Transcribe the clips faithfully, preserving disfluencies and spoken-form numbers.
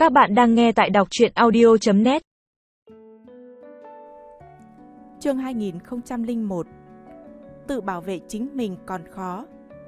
Các bạn đang nghe tại đọc truyện audio chấm net. Chương hai nghìn không trăm lẻ một. Tự bảo vệ chính mình còn khó.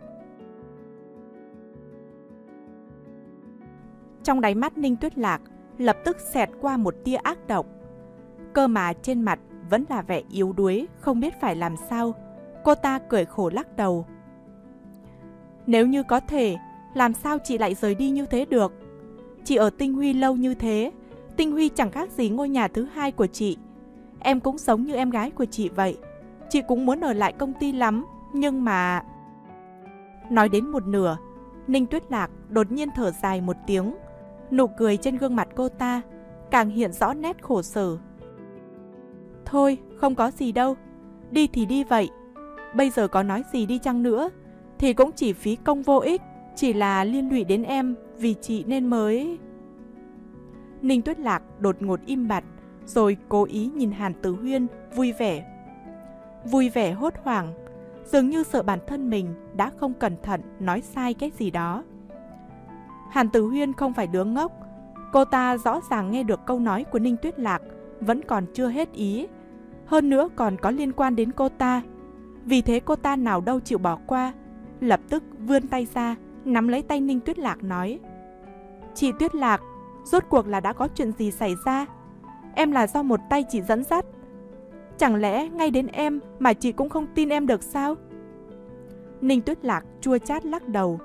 Trong đáy mắt Ninh Tuyết Lạc lập tức xẹt qua một tia ác độc. Cơ mà trên mặt vẫn là vẻ yếu đuối, không biết phải làm sao. Cô ta cười khổ lắc đầu. Nếu như có thể, làm sao chị lại rời đi như thế được? Chị ở Tinh Huy lâu như thế, Tinh Huy chẳng khác gì ngôi nhà thứ hai của chị. Em cũng giống như em gái của chị vậy. Chị cũng muốn ở lại công ty lắm, nhưng mà... Nói đến một nửa, Ninh Tuyết Lạc đột nhiên thở dài một tiếng. Nụ cười trên gương mặt cô ta càng hiện rõ nét khổ sở. Thôi, không có gì đâu. Đi thì đi vậy. Bây giờ có nói gì đi chăng nữa thì cũng chỉ phí công vô ích. Chỉ là liên lụy đến em, vì chị nên mới... Ninh Tuyết Lạc đột ngột im bặt, rồi cố ý nhìn Hàn Tử Huyên vui vẻ. Vui vẻ hốt hoảng, dường như sợ bản thân mình đã không cẩn thận nói sai cái gì đó. Hàn Tử Huyên không phải đứa ngốc. Cô ta rõ ràng nghe được câu nói của Ninh Tuyết Lạc, vẫn còn chưa hết ý. Hơn nữa còn có liên quan đến cô ta. Vì thế cô ta nào đâu chịu bỏ qua, lập tức vươn tay ra, nắm lấy tay Ninh Tuyết Lạc nói: Chị Tuyết Lạc, rốt cuộc là đã có chuyện gì xảy ra? Em là do một tay chị dẫn dắt. Chẳng lẽ ngay đến em mà chị cũng không tin em được sao? Ninh Tuyết Lạc chua chát lắc đầu.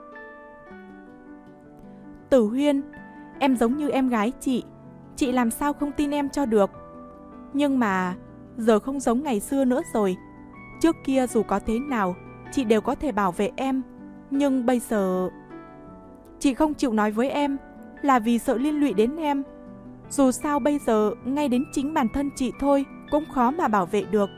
Tử Huyên, em giống như em gái chị, chị làm sao không tin em cho được? Nhưng mà giờ không giống ngày xưa nữa rồi. Trước kia dù có thế nào, chị đều có thể bảo vệ em. Nhưng bây giờ... Chị không chịu nói với em là vì sợ liên lụy đến em. Dù sao bây giờ ngay đến chính bản thân chị thôi cũng khó mà bảo vệ được.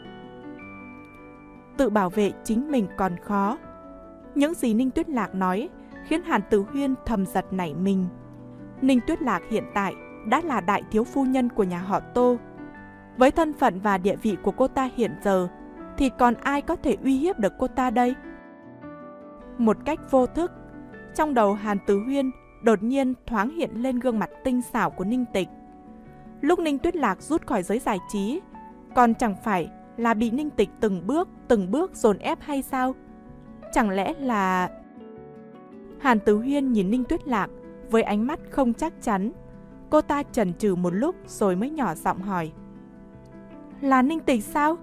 Tự bảo vệ chính mình còn khó. Những gì Ninh Tuyết Lạc nói khiến Hàn Tử Huyên thầm giật nảy mình. Ninh Tuyết Lạc hiện tại đã là đại thiếu phu nhân của nhà họ Tô. Với thân phận và địa vị của cô ta hiện giờ thì còn ai có thể uy hiếp được cô ta đây? Một cách vô thức, trong đầu Hàn Tử Huyên đột nhiên thoáng hiện lên gương mặt tinh xảo của Ninh Tịch. Lúc Ninh Tuyết Lạc rút khỏi giới giải trí, còn chẳng phải là bị Ninh Tịch từng bước, từng bước dồn ép hay sao? Chẳng lẽ là... Hàn Tử Huyên nhìn Ninh Tuyết Lạc với ánh mắt không chắc chắn. Cô ta chần chừ một lúc rồi mới nhỏ giọng hỏi: Là Ninh Tịch sao?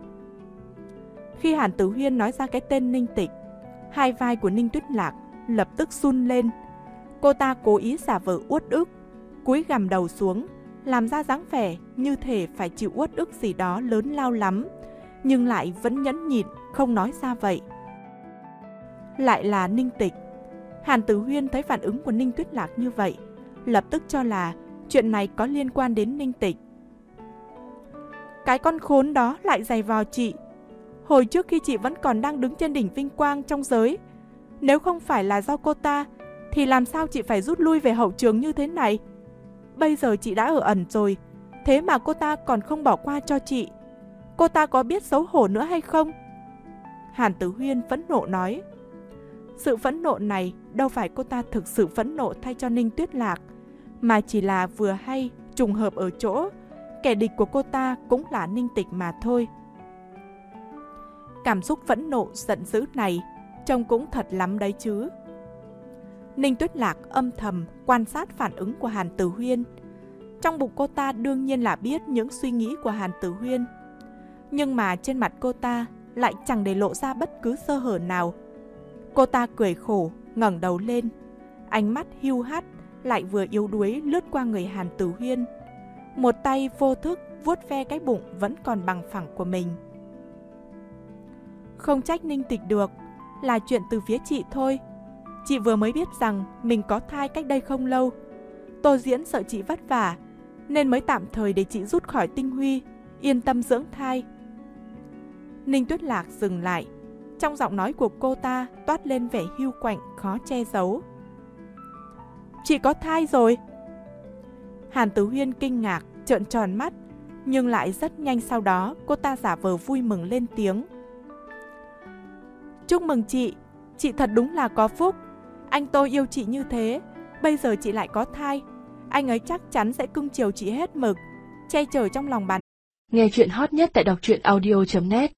Khi Hàn Tử Huyên nói ra cái tên Ninh Tịch, hai vai của Ninh Tuyết Lạc lập tức run lên. Cô ta cố ý giả vờ uất ức, cúi gằm đầu xuống, làm ra dáng vẻ như thể phải chịu uất ức gì đó lớn lao lắm, nhưng lại vẫn nhẫn nhịn không nói ra vậy. Lại là Ninh Tịch. Hàn Tử Huyên thấy phản ứng của Ninh Tuyết Lạc như vậy, lập tức cho là chuyện này có liên quan đến Ninh Tịch. Cái con khốn đó lại giày vò chị. Hồi trước khi chị vẫn còn đang đứng trên đỉnh vinh quang trong giới, nếu không phải là do cô ta thì làm sao chị phải rút lui về hậu trường như thế này? Bây giờ chị đã ở ẩn rồi, thế mà cô ta còn không bỏ qua cho chị. Cô ta có biết xấu hổ nữa hay không? Hàn Tử Huyên phẫn nộ nói. Sự phẫn nộ này đâu phải cô ta thực sự phẫn nộ thay cho Ninh Tuyết Lạc, mà chỉ là vừa hay trùng hợp ở chỗ kẻ địch của cô ta cũng là Ninh Tịch mà thôi. Cảm xúc phẫn nộ giận dữ này trông cũng thật lắm đấy chứ. Ninh Tuyết Lạc âm thầm quan sát phản ứng của Hàn Tử Huyên. Trong bụng cô ta đương nhiên là biết những suy nghĩ của Hàn Tử Huyên, nhưng mà trên mặt cô ta lại chẳng để lộ ra bất cứ sơ hở nào. Cô ta cười khổ, ngẩng đầu lên, ánh mắt hiu hắt lại vừa yếu đuối lướt qua người Hàn Tử Huyên. Một tay vô thức vuốt ve cái bụng vẫn còn bằng phẳng của mình. Không trách Ninh Tịch được, là chuyện từ phía chị thôi. Chị vừa mới biết rằng mình có thai cách đây không lâu. Tô Diễn sợ chị vất vả nên mới tạm thời để chị rút khỏi Tinh Huy, yên tâm dưỡng thai. Ninh Tuyết Lạc dừng lại. Trong giọng nói của cô ta toát lên vẻ hiu quạnh khó che giấu. Chị có thai rồi? Hàn Tử Huyên kinh ngạc, trợn tròn mắt, nhưng lại rất nhanh sau đó cô ta giả vờ vui mừng lên tiếng. Chúc mừng chị, chị thật đúng là có phúc. Anh Tô yêu chị như thế, bây giờ chị lại có thai. anh ấy chắc chắn sẽ cưng chiều chị hết mực, che chở trong lòng bàn. Nghe chuyện hot nhất tại đọc truyện audio chấm net.